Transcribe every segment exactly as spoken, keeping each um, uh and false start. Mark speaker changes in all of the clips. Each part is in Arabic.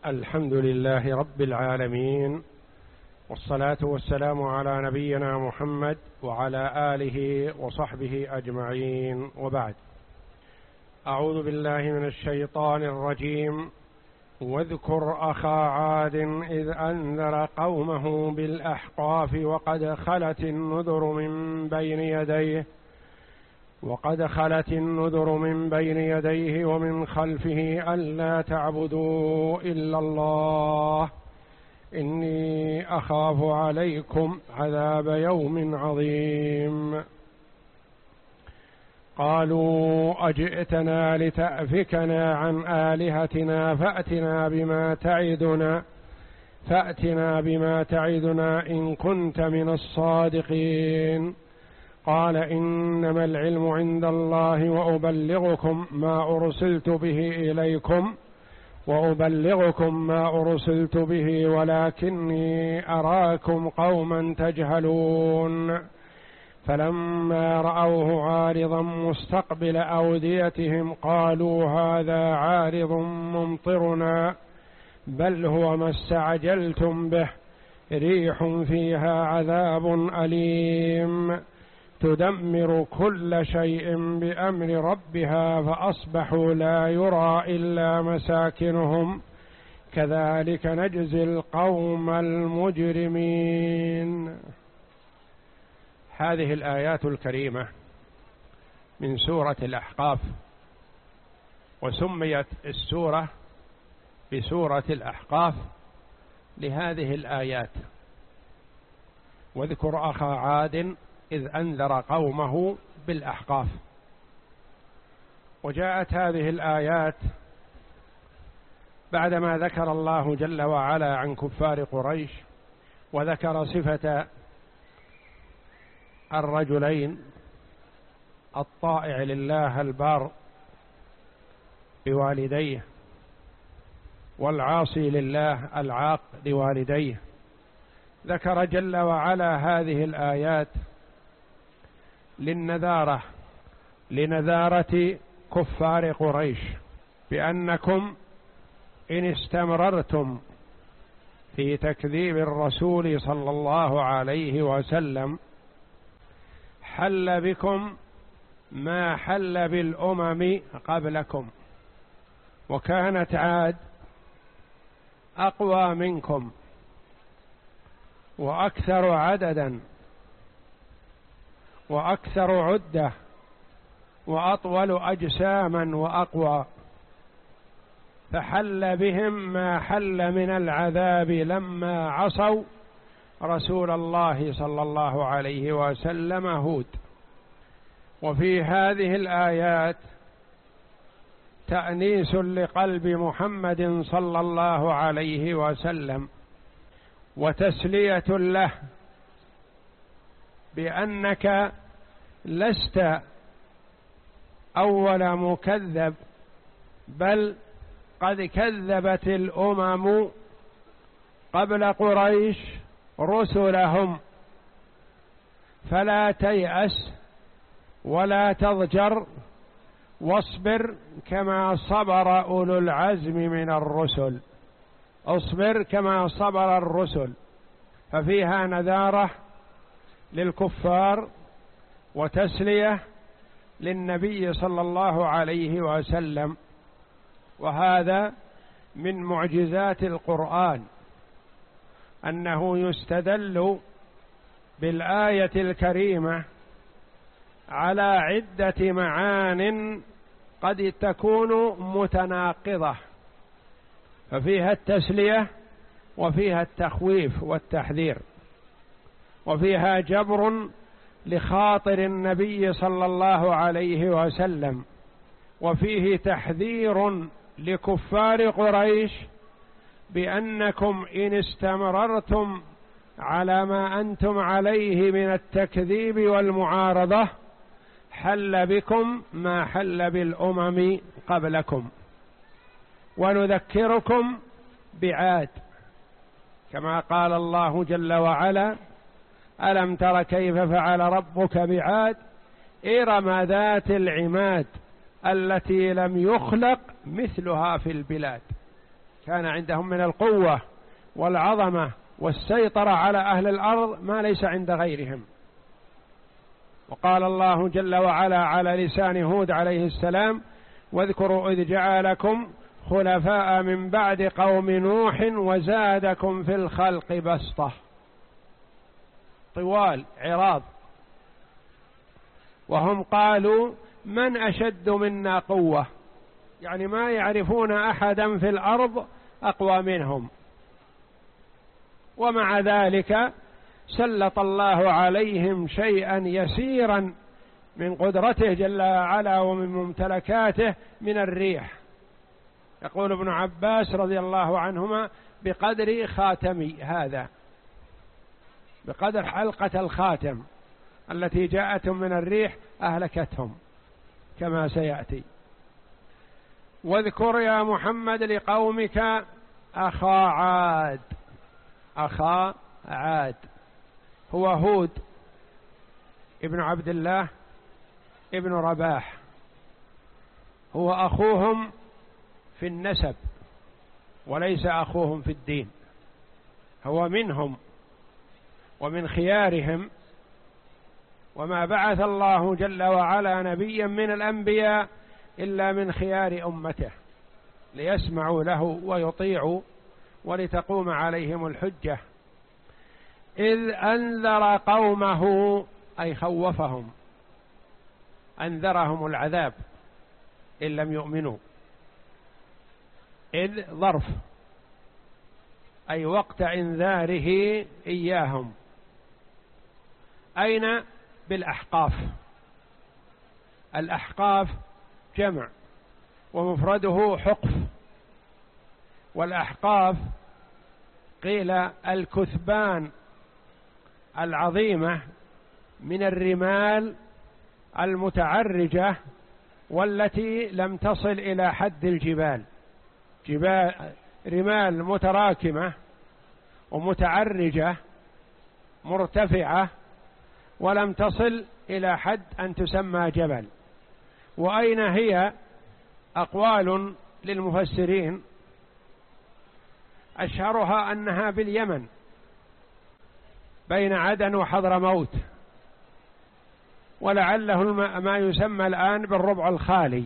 Speaker 1: الحمد لله رب العالمين، والصلاة والسلام على نبينا محمد وعلى آله وصحبه أجمعين، وبعد. أعوذ بالله من الشيطان الرجيم. واذكر أخا عاد إذ أنذر قومه بالأحقاف وقد خلت النذر من بين يديه وقد خلت النذر من بين يديه ومن خلفه ألا تعبدوا إلا الله إني أخاف عليكم عذاب يوم عظيم. قالوا أجئتنا لتأفكنا عن آلهتنا فأتنا بما تعدنا فأتنا بما تعدنا إن كنت من الصادقين. قال إنما العلم عند الله وأبلغكم ما أرسلت به إليكم وأبلغكم ما أرسلت به ولكني أراكم قوما تجهلون. فلما رأوه عارضا مستقبل أوديتهم قالوا هذا عارض ممطرنا بل هو ما استعجلتم به ريح فيها عذاب أليم تدمر كل شيء بأمر ربها فأصبحوا لا يرى إلا مساكنهم كذلك نجزي القوم المجرمين. هذه الآيات الكريمة من سورة الأحقاف، وسميت السورة بسورة الأحقاف لهذه الآيات. واذكر أخا عاد إذ أنذر قومه بالأحقاف. وجاءت هذه الآيات بعدما ذكر الله جل وعلا عن كفار قريش، وذكر صفة الرجلين الطائع لله البار بوالديه والعاصي لله العاق لوالديه. ذكر جل وعلا هذه الآيات للنذارة لنذارة كفار قريش بأنكم إن استمررتم في تكذيب الرسول صلى الله عليه وسلم حل بكم ما حل بالأمم قبلكم، وكانت عاد أقوى منكم وأكثر عددا وأكثر عدة وأطول أجساما وأقوى، فحل بهم ما حل من العذاب لما عصوا رسول الله صلى الله عليه وسلم هود. وفي هذه الآيات تأنيس لقلب محمد صلى الله عليه وسلم وتسلية له بأنك لست أول مكذب، بل قد كذبت الأمم قبل قريش رسلهم، فلا تيأس ولا تضجر واصبر كما صبر أولو العزم من الرسل. اصبر كما صبر الرسل، ففيها نذارة للكفار وتسلية للنبي صلى الله عليه وسلم. وهذا من معجزات القرآن أنه يستدل بالآية الكريمة على عدة معان قد تكون متناقضة، ففيها التسلية وفيها التخويف والتحذير، وفيها جبر لخاطر النبي صلى الله عليه وسلم، وفيه تحذير لكفار قريش بأنكم إن استمررتم على ما أنتم عليه من التكذيب والمعارضة حل بكم ما حل بالأمم قبلكم. ونذكركم بعاد كما قال الله جل وعلا: ألم تر كيف فعل ربك بعاد إرم ذات العماد التي لم يخلق مثلها في البلاد. كان عندهم من القوة والعظمة والسيطرة على أهل الأرض ما ليس عند غيرهم. وقال الله جل وعلا على لسان هود عليه السلام: واذكروا إذ جعلكم خلفاء من بعد قوم نوح وزادكم في الخلق بسطة. طوال عراض، وهم قالوا: من أشد منا قوة، يعني ما يعرفون أحدا في الأرض أقوى منهم، ومع ذلك سلط الله عليهم شيئا يسيرا من قدرته جل وعلا ومن ممتلكاته من الريح. يقول ابن عباس رضي الله عنهما: بقدر خاتمي هذا، بقدر حلقة الخاتم التي جاءتهم من الريح أهلكتهم كما سيأتي. واذكر يا محمد لقومك أخا عاد. أخا عاد هو هود ابن عبد الله ابن رباح، هو أخوهم في النسب وليس أخوهم في الدين، هو منهم ومن خيارهم، وما بعث الله جل وعلا نبيا من الأنبياء إلا من خيار أمته ليسمعوا له ويطيعوا ولتقوم عليهم الحجة. إذ أنذر قومه أي خوفهم، أنذرهم العذاب إن لم يؤمنوا. إذ ظرف أي وقت إنذاره إياهم. أين؟ بالأحقاف. الأحقاف جمع ومفرده حقف، والأحقاف قيل الكثبان العظيمة من الرمال المتعرجة والتي لم تصل إلى حد الجبال، جبال رمال متراكمة ومتعرجة مرتفعة ولم تصل إلى حد أن تسمى جبل. وأين هي؟ أقوال للمفسرين، أشهرها أنها باليمن بين عدن وحضرموت، ولعله ما يسمى الآن بالربع الخالي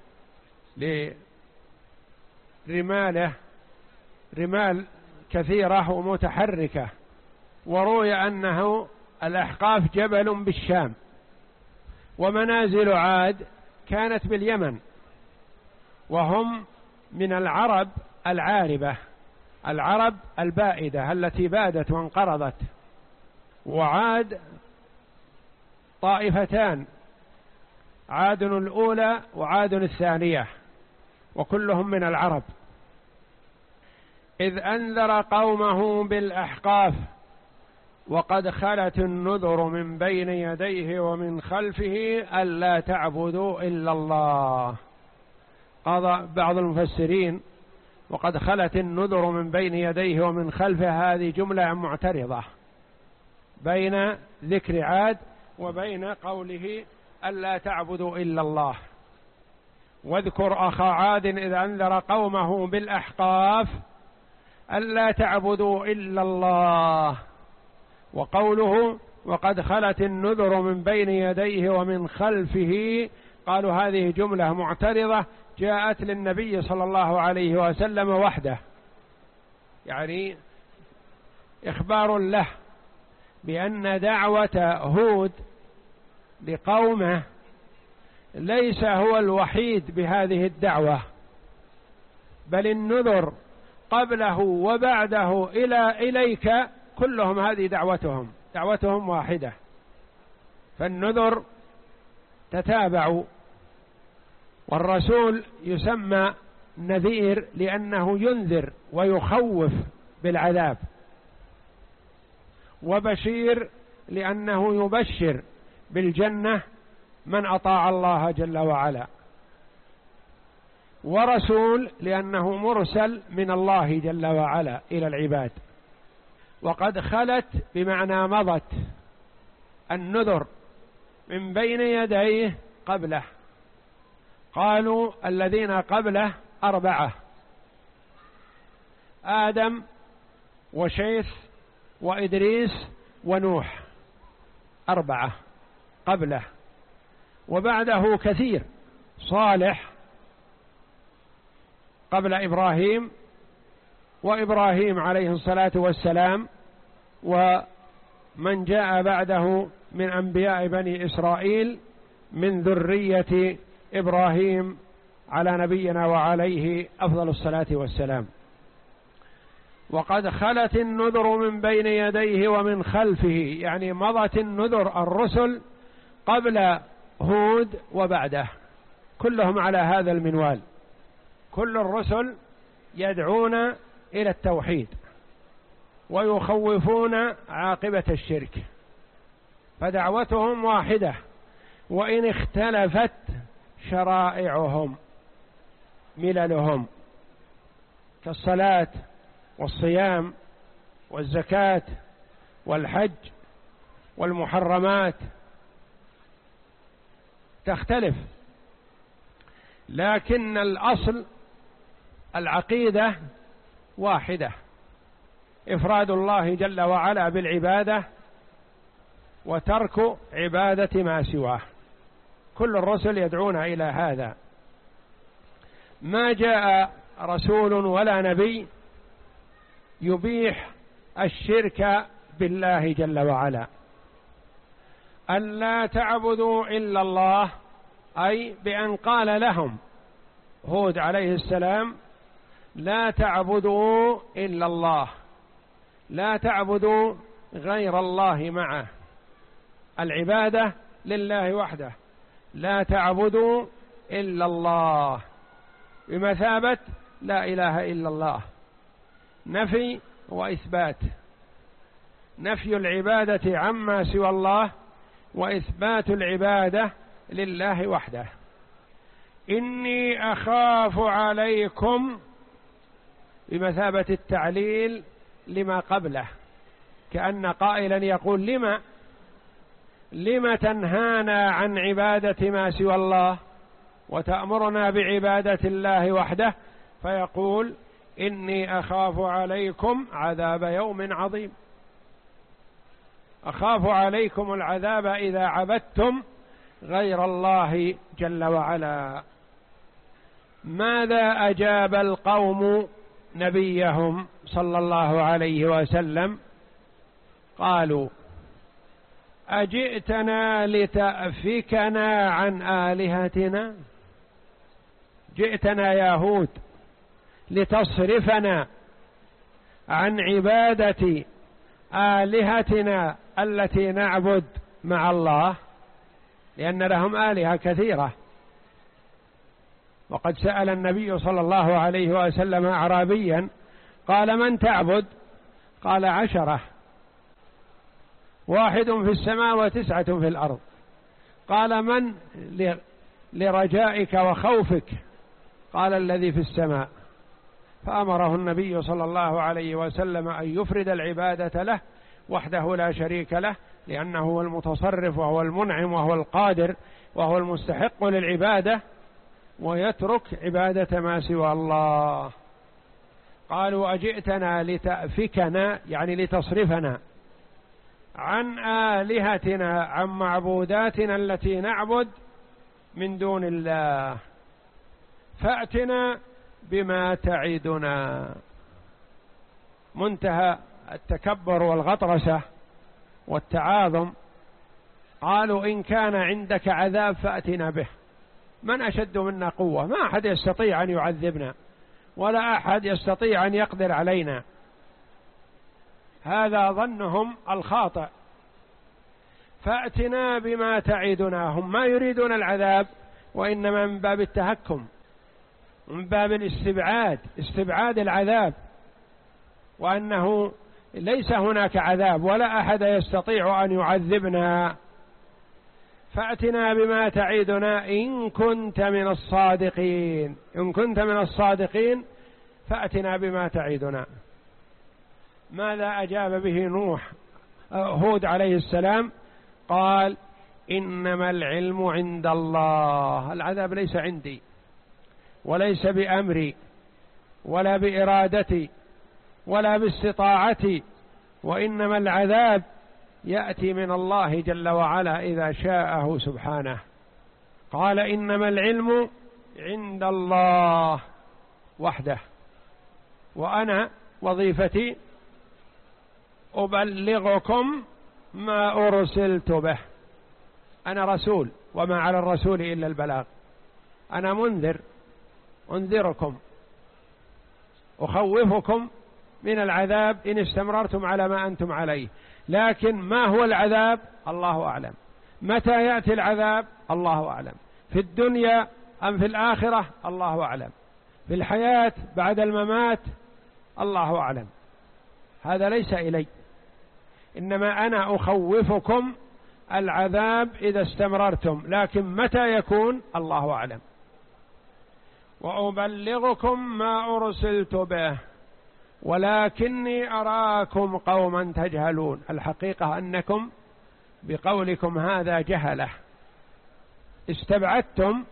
Speaker 1: لرماله، رمال كثيرة ومتحركة. وروي أنه الأحقاف جبل بالشام، ومنازل عاد كانت باليمن، وهم من العرب العاربة، العرب البائدة التي بادت وانقرضت. وعاد طائفتان، عاد الأولى وعاد الثانية، وكلهم من العرب. إذ أنذر قومه بالأحقاف وقد خلت النذر من بين يديه ومن خلفه ألا تعبدوا إلا الله. قال بعض المفسرين: وقد خلت النذر من بين يديه ومن خلفه، هذه جملة معترضة بين ذكر عاد وبين قوله ألا تعبدوا إلا الله. واذكر أخا عاد إذ أنذر قومه بالأحقاف ألا تعبدوا إلا الله. وقوله وقد خلت النذر من بين يديه ومن خلفه، قالوا هذه جملة معترضة جاءت للنبي صلى الله عليه وسلم وحده، يعني إخبار له بأن دعوة هود لقومه ليس هو الوحيد بهذه الدعوة، بل النذر قبله وبعده إلى إليك كلهم هذه دعوتهم، دعوتهم واحدة. فالنذر تتابع، والرسول يسمى نذير لأنه ينذر ويخوف بالعذاب، وبشير لأنه يبشر بالجنة من أطاع الله جل وعلا، ورسول لأنه مرسل من الله جل وعلا إلى العباد. وقد خلت بمعنى مضت النذر من بين يديه قبله. قالوا الذين قبله أربعة: آدم وشيث وإدريس ونوح، أربعة قبله، وبعده كثير، صالح قبل إبراهيم، وإبراهيم عليه الصلاة والسلام، ومن جاء بعده من أنبياء بني إسرائيل من ذرية إبراهيم على نبينا وعليه أفضل الصلاة والسلام. وقد خلت النذر من بين يديه ومن خلفه، يعني مضت النذر الرسل قبل هود وبعده، كلهم على هذا المنوال، كل الرسل يدعون إلى التوحيد ويخوفون عاقبة الشرك، فدعوتهم واحدة وإن اختلفت شرائعهم مللهم، كالصلاة والصيام والزكاة والحج والمحرمات تختلف، لكن الأصل العقيدة واحدة، إفراد الله جل وعلا بالعبادة وترك عبادة ما سواه، كل الرسل يدعون إلى هذا. ما جاء رسول ولا نبي يبيح الشرك بالله جل وعلا، أن لا تعبدوا إلا الله، أي بأن قال لهم هود عليه السلام لا تعبدوا إلا الله، لا تعبدوا غير الله معه، العبادة لله وحده، لا تعبدوا إلا الله، بمثابة لا إله إلا الله، نفي وإثبات، نفي العبادة عما سوى الله وإثبات العبادة لله وحده. إني أخاف عليكم بمثابة التعليل لما قبله، كأن قائلا يقول لما لما تنهانا عن عبادة ما سوى الله وتأمرنا بعبادة الله وحده، فيقول إني أخاف عليكم عذاب يوم عظيم، أخاف عليكم العذاب إذا عبدتم غير الله جل وعلا. ماذا أجاب القوم نبيهم صلى الله عليه وسلم؟ قالوا أجئتنا لتأفكنا عن آلهتنا، جئتنا يا هود لتصرفنا عن عبادة آلهتنا التي نعبد مع الله، لأن لهم آلهة كثيرة. وقد سأل النبي صلى الله عليه وسلم أعرابيا قال من تعبد؟ قال عشرة، واحد في السماء وتسعة في الأرض. قال من لرجائك وخوفك؟ قال الذي في السماء. فأمره النبي صلى الله عليه وسلم أن يفرد العبادة له وحده لا شريك له، لأنه هو المتصرف وهو المنعم وهو القادر وهو المستحق للعبادة، ويترك عبادة ما سوى الله. قالوا أجئتنا لتأفكنا، يعني لتصرفنا عن آلهتنا، عن معبوداتنا التي نعبد من دون الله، فأتنا بما تعدنا. منتهى التكبر والغطرسة والتعاظم. قالوا إن كان عندك عذاب فأتنا به، من أشد منا قوة؟ ما أحد يستطيع أن يعذبنا ولا أحد يستطيع أن يقدر علينا. هذا ظنهم الخاطئ. فأتنا بما تعدنا، هم ما يريدون العذاب، وإنما من باب التهكم، من باب الاستبعاد، استبعاد العذاب، وأنه ليس هناك عذاب ولا أحد يستطيع أن يعذبنا. فأتنا بما تعدنا إن كنت من الصادقين، إن كنت من الصادقين فأتنا بما تعدنا. ماذا أجاب به نوح هود عليه السلام؟ قال إنما العلم عند الله، العذاب ليس عندي وليس بأمري ولا بإرادتي ولا باستطاعتي، وإنما العذاب يأتي من الله جل وعلا إذا شاءه سبحانه. قال إنما العلم عند الله وحده، وأنا وظيفتي أبلغكم ما أرسلت به. أنا رسول، وما على الرسول إلا البلاغ. أنا منذر، أنذركم، أخوفكم من العذاب إن استمررتم على ما أنتم عليه. لكن ما هو العذاب؟ الله أعلم. متى يأتي العذاب؟ الله أعلم. في الدنيا أم في الآخرة؟ الله أعلم. في الحياة بعد الممات؟ الله أعلم. هذا ليس إلي، إنما أنا أخوفكم العذاب إذا استمررتم، لكن متى يكون؟ الله أعلم. وأبلغكم ما أرسلت به ولكني أراكم قوما تجهلون. الحقيقة أنكم بقولكم هذا جهلة، استبعدتم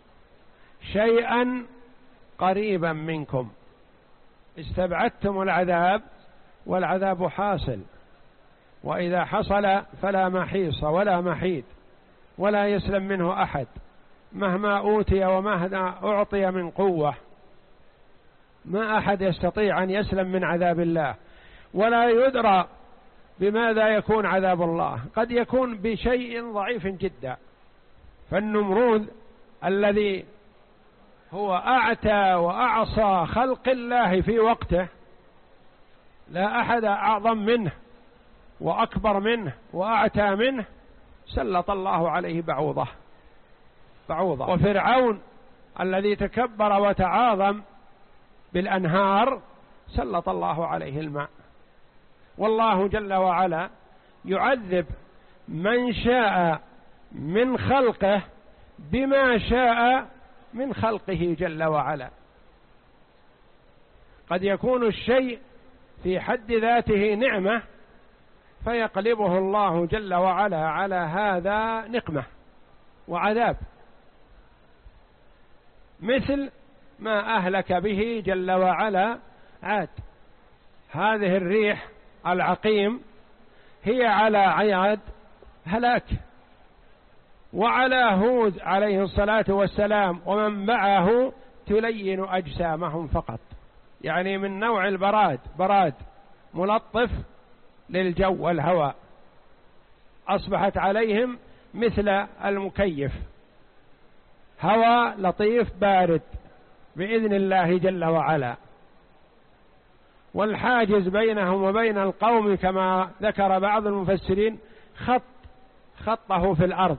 Speaker 1: شيئا قريبا منكم، استبعدتم العذاب، والعذاب حاصل، وإذا حصل فلا محيص ولا محيد ولا يسلم منه أحد مهما أوتي ومهما أعطي من قوة. ما أحد يستطيع أن يسلم من عذاب الله، ولا يدرى بماذا يكون عذاب الله، قد يكون بشيء ضعيف جدا. فالنمرود الذي هو أعتى وأعصى خلق الله في وقته، لا أحد أعظم منه وأكبر منه وأعتى منه، سلط الله عليه بعوضة بعوضة. وفرعون الذي تكبر وتعاظم بالأنهار، سلط الله عليه الماء. والله جل وعلا يعذب من شاء من خلقه بما شاء من خلقه جل وعلا. قد يكون الشيء في حد ذاته نعمة فيقلبه الله جل وعلا على هذا نقمة وعذاب، مثل ما أهلك به جل وعلا عاد. هذه الريح العقيم هي على عاد هلاك، وعلى هود عليه الصلاة والسلام ومن معه تلين أجسامهم فقط، يعني من نوع البراد، براد ملطف للجو والهواء، أصبحت عليهم مثل المكيف، هواء لطيف بارد بإذن الله جل وعلا. والحاجز بينهم وبين القوم كما ذكر بعض المفسرين خط خطه في الأرض،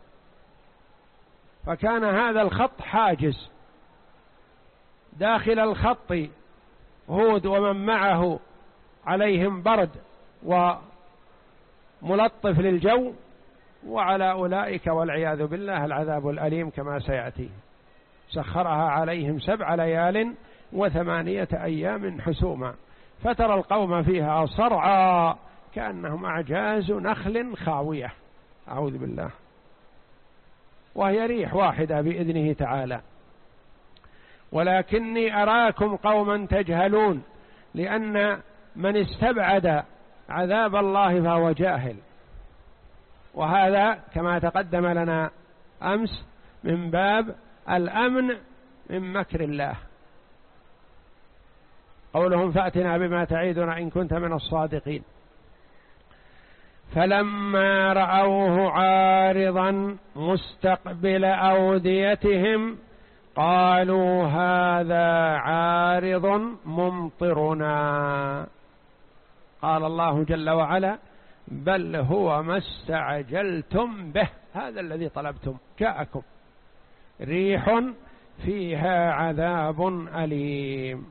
Speaker 1: فكان هذا الخط حاجز، داخل الخط هود ومن معه عليهم برد وملطف للجو، وعلى أولئك والعياذ بالله العذاب الأليم كما سيأتي. سخرها عليهم سبع ليال وثمانية أيام حسوما، فترى القوم فيها صرعى كأنهم أعجاز نخل خاوية، أعوذ بالله، وهي ريح واحدة بإذنه تعالى. ولكني أراكم قوما تجهلون، لأن من استبعد عذاب الله فهو جاهل، وهذا كما تقدم لنا أمس من باب الأمن من مكر الله. قولهم فأتنا بما تعيدنا إن كنت من الصادقين. فلما رأوه عارضا مستقبل أوديتهم قالوا هذا عارض ممطرنا. قال الله جل وعلا بل هو ما استعجلتم به، هذا الذي طلبتم جاءكم، ريح فيها عذاب أليم.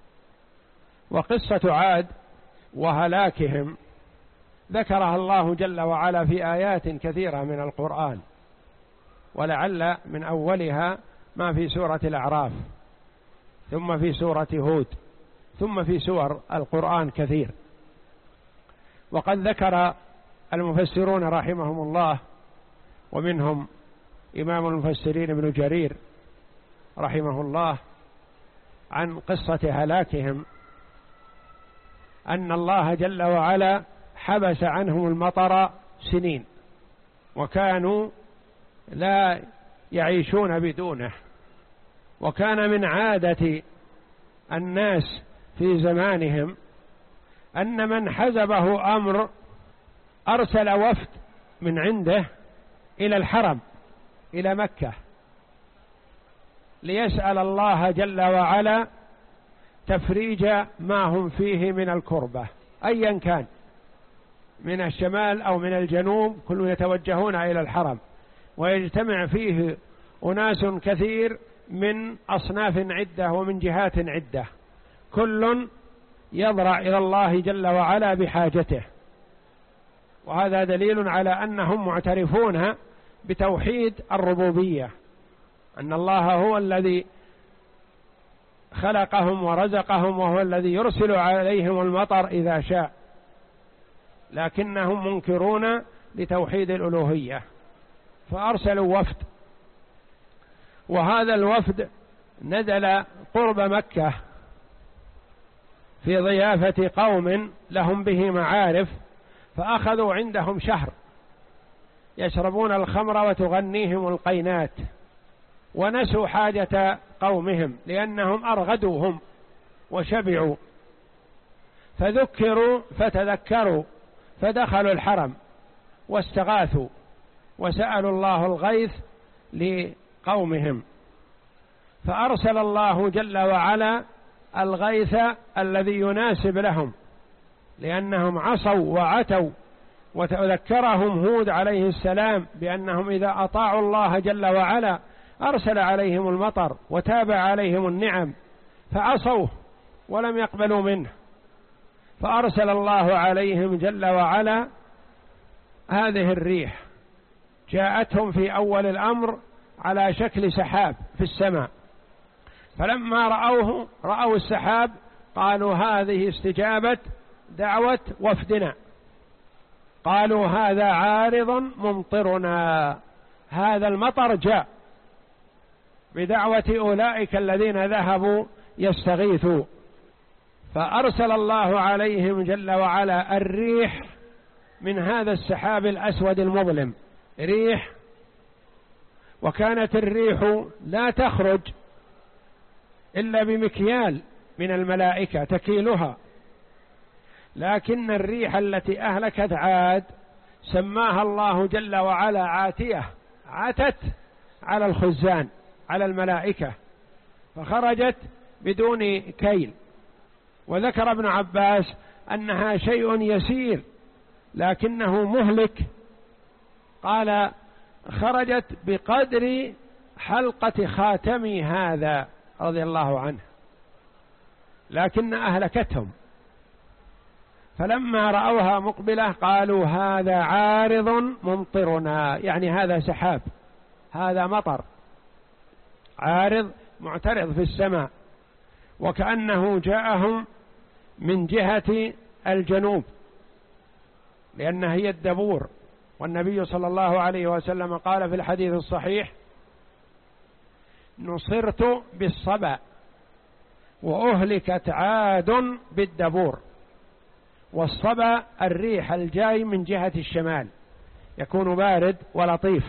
Speaker 1: وقصة عاد وهلاكهم ذكرها الله جل وعلا في آيات كثيرة من القرآن، ولعل من أولها ما في سورة الأعراف، ثم في سورة هود، ثم في سور القرآن كثير. وقد ذكر المفسرون رحمهم الله، ومنهم إمام المفسرين ابن جرير رحمه الله، عن قصة هلاكهم أن الله جل وعلا حبس عنهم المطر سنين وكانوا لا يعيشون بدونه، وكان من عادة الناس في زمانهم أن من حزبه أمر أرسل وفد من عنده إلى الحرم إلى مكة ليسأل الله جل وعلا تفريج ما هم فيه من الكربة أيا كان، من الشمال أو من الجنوب، كلهم يتوجهون إلى الحرم، ويجتمع فيه أناس كثير من أصناف عدة ومن جهات عدة، كل يضرع إلى الله جل وعلا بحاجته. وهذا دليل على أنهم معترفون بتوحيد الربوبية، أن الله هو الذي خلقهم ورزقهم، وهو الذي يرسل عليهم المطر إذا شاء، لكنهم منكرون لتوحيد الألوهية، فأرسلوا وفد، وهذا الوفد نزل قرب مكة في ضيافة قوم لهم به معارف، فأخذوا عندهم شهر يشربون الخمر وتغنيهم القينات، ونسوا حاجة قومهم لأنهم أرغدوهم وشبعوا، فذكروا فتذكروا فدخلوا الحرم واستغاثوا وسألوا الله الغيث لقومهم، فأرسل الله جل وعلا الغيث الذي يناسب لهم، لأنهم عصوا وعتوا. وتذكرهم هود عليه السلام بأنهم إذا أطاعوا الله جل وعلا أرسل عليهم المطر وتابع عليهم النعم، فعصوه ولم يقبلوا منه، فأرسل الله عليهم جل وعلا هذه الريح، جاءتهم في أول الأمر على شكل سحاب في السماء، فلما رأوه رأوا السحاب قالوا هذه استجابة دعوة وفدنا، قالوا هذا عارض ممطرنا، هذا المطر جاء بدعوة أولئك الذين ذهبوا يستغيثوا، فأرسل الله عليهم جل وعلا الريح من هذا السحاب الأسود المظلم، ريح، وكانت الريح لا تخرج إلا بمكيال من الملائكة تكيلها، لكن الريح التي أهلكت عاد سماها الله جل وعلا عاتية، عتت على الخزان على الملائكة فخرجت بدون كيل. وذكر ابن عباس أنها شيء يسير لكنه مهلك، قال خرجت بقدر حلقة خاتمي هذا رضي الله عنه، لكن أهلكتهم. فلما رأوها مقبلة قالوا هذا عارض ممطرنا، يعني هذا سحاب، هذا مطر عارض معترض في السماء، وكأنه جاءهم من جهة الجنوب لأنها هي الدبور. والنبي صلى الله عليه وسلم قال في الحديث الصحيح نصرت بالصبا وأهلكت عاد بالدبور. والصبا الريح الجاي من جهة الشمال يكون بارد ولطيف،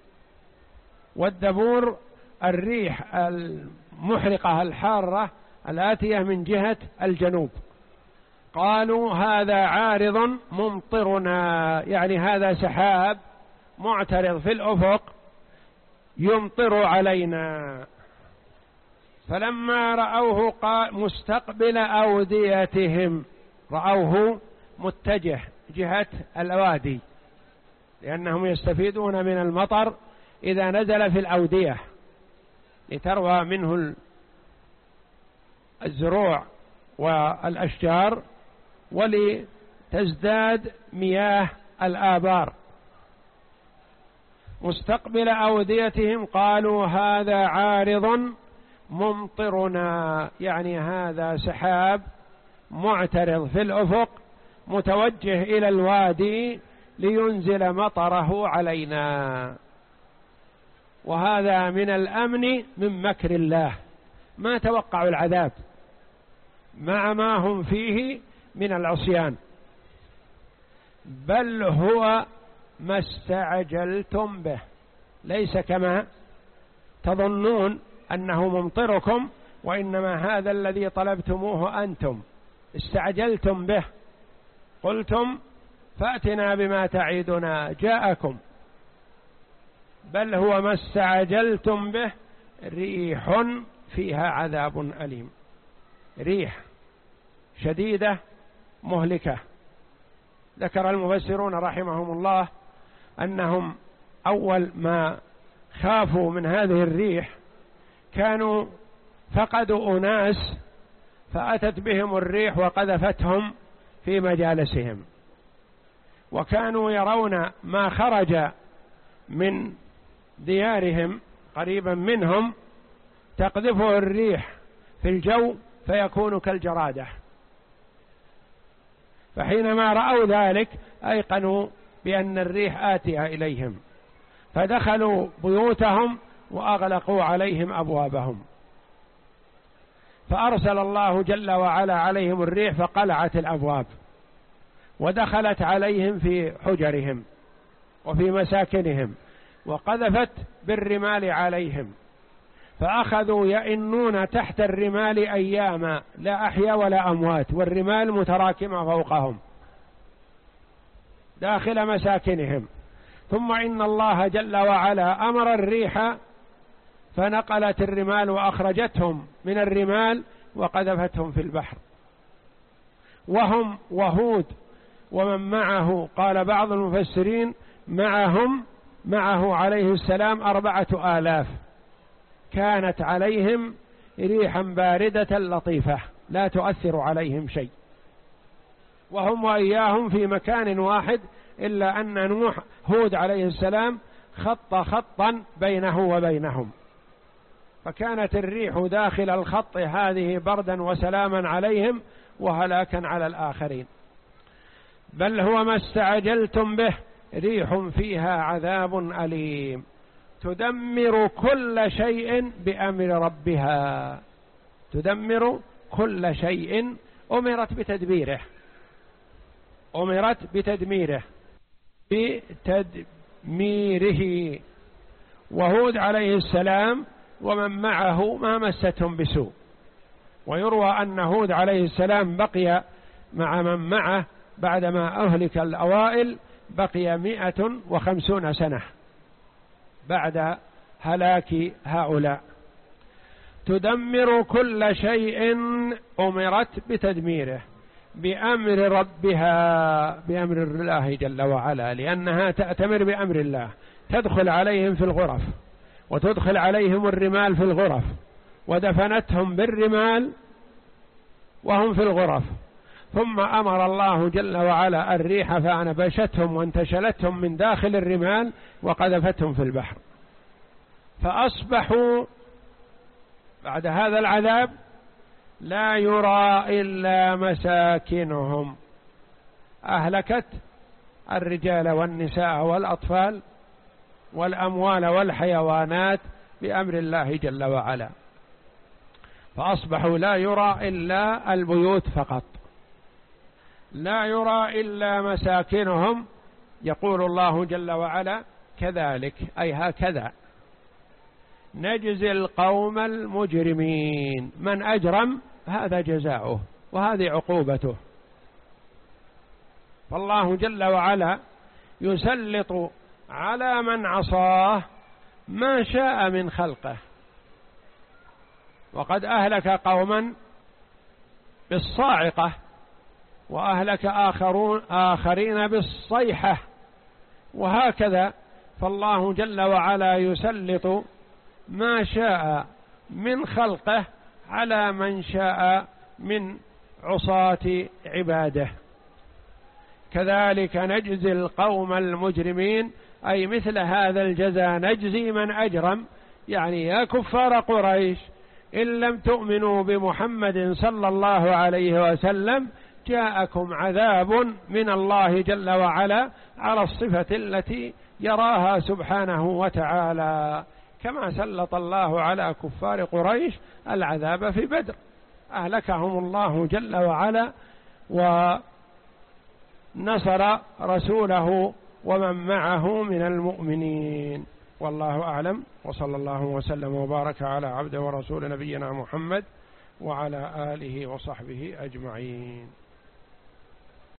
Speaker 1: والدبور الريح المحرقة الحارة الآتية من جهة الجنوب. قالوا هذا عارض ممطرنا، يعني هذا سحاب معترض في الأفق يمطر علينا. فلما رأوه قال مستقبل أوديتهم، رأوه متجه جهة الوادي، لأنهم يستفيدون من المطر إذا نزل في الأودية لتروى منه الزروع والأشجار ولتزداد مياه الآبار. مستقبل أوديتهم قالوا هذا عارض ممطرنا، يعني هذا سحاب معترض في الأفق متوجه إلى الوادي لينزل مطره علينا. وهذا من الأمن من مكر الله، ما توقعوا العذاب مع ما هم فيه من العصيان، بل هو ما استعجلتم به، ليس كما تظنون أنه ممطركم، وإنما هذا الذي طلبتموه أنتم استعجلتم به، قلتم فأتنا بما تعيدنا جاءكم، بل هو ما استعجلتم به ريح فيها عذاب أليم، ريح شديدة مهلكة. ذكر المفسرون رحمهم الله أنهم أول ما خافوا من هذه الريح كانوا فقدوا أناس فأتت بهم الريح وقذفتهم في مجالسهم، وكانوا يرون ما خرج من ديارهم قريبا منهم تقذفه الريح في الجو فيكون كالجرادة، فحينما رأوا ذلك أيقنوا بأن الريح آتية إليهم، فدخلوا بيوتهم وأغلقوا عليهم أبوابهم، فأرسل الله جل وعلا عليهم الريح فقلعت الأبواب ودخلت عليهم في حجرهم وفي مساكنهم وقذفت بالرمال عليهم، فأخذوا يئنون تحت الرمال أياما لا أحيا ولا أموات، والرمال متراكمة فوقهم داخل مساكنهم. ثم إن الله جل وعلا أمر الريح فنقلت الرمال وأخرجتهم من الرمال وقذفتهم في البحر، وهم وهود ومن معه، قال بعض المفسرين معهم معه عليه السلام أربعة آلاف، كانت عليهم ريحا باردة لطيفة لا تؤثر عليهم شيء، وهم وإياهم في مكان واحد، إلا أن نوح هود عليه السلام خط خطا بينه وبينهم، فكانت الريح داخل الخط هذه بردا وسلاما عليهم وهلاكا على الآخرين. بل هو ما استعجلتم به ريح فيها عذاب أليم تدمر كل شيء بأمر ربها، تدمر كل شيء أمرت بتدبيره، أمرت بتدميره بتدميره. وهود عليه السلام ومن معه ما مستهم بسوء، ويروى أن هود عليه السلام بقي مع من معه بعدما أهلك الأوائل بقي مئة وخمسون سنة بعد هلاك هؤلاء. تدمر كل شيء أمرت بتدميره بأمر ربها، بأمر الله جل وعلا، لأنها تأتمر بأمر الله، تدخل عليهم في الغرف وتدخل عليهم الرمال في الغرف، ودفنتهم بالرمال وهم في الغرف، ثم أمر الله جل وعلا الريح فأنبشتهم وانتشلتهم من داخل الرمال وقذفتهم في البحر، فأصبحوا بعد هذا العذاب لا يرى إلا مساكنهم، أهلكت الرجال والنساء والأطفال والأموال والحيوانات بأمر الله جل وعلا، فأصبحوا لا يرى إلا البيوت فقط، لا يرى إلا مساكنهم. يقول الله جل وعلا كذلك أي هكذا نجزي القوم المجرمين، من أجرم هذا جزاؤه وهذه عقوبته. فالله جل وعلا يسلط على من عصاه ما شاء من خلقه، وقد أهلك قوما بالصاعقة وأهلك آخرون آخرين بالصيحة، وهكذا فالله جل وعلا يسلط ما شاء من خلقه على من شاء من عصاة عباده. كذلك نجزي القوم المجرمين، أي مثل هذا الجزاء نجزي من أجرم، يعني يا كفار قريش إن لم تؤمنوا بمحمد صلى الله عليه وسلم جاءكم عذاب من الله جل وعلا على الصفة التي يراها سبحانه وتعالى، كما سلط الله على كفار قريش العذاب في بدر، أهلكهم الله جل وعلا ونصر رسوله ومن معه من المؤمنين. والله أعلم، وصلى الله وسلم وبارك على عبده ورسول نبينا محمد وعلى آله وصحبه أجمعين.